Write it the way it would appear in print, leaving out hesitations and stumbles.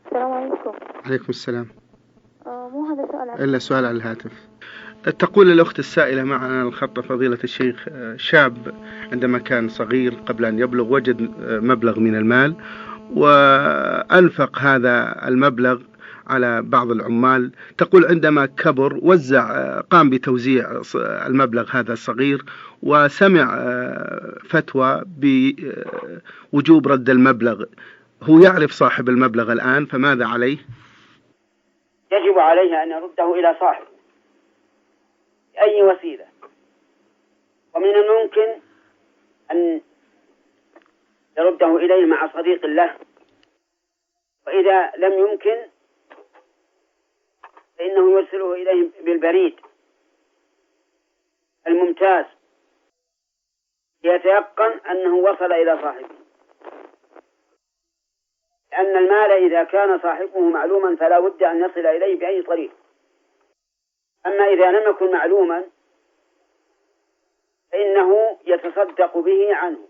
السلام عليكم. عليكم السلام. مو هذا سؤال إلا سؤال على الهاتف. تقول الأخت السائلة معنا الخط فضيلة الشيخ: شاب عندما كان صغير قبل أن يبلغ وجد مبلغ من المال، وأنفق هذا المبلغ على بعض العمال. تقول عندما كبر قام بتوزيع المبلغ هذا الصغير، وسمع فتوى بوجوب رد المبلغ. هو يعرف صاحب المبلغ الآن، فماذا عليه؟ يجب عليه أن يرده إلى صاحبه بأي وسيلة، ومن الممكن أن يرده إليه مع صديق له، وإذا لم يمكن فإنه يرسله إليه بالبريد الممتاز ليتيقن أنه وصل إلى صاحبه، لأن المال إذا كان صاحبه معلوما فلا بد أن يصل إليه بأي طريق. أما إذا لم يكن معلوما فإنه يتصدق به عنه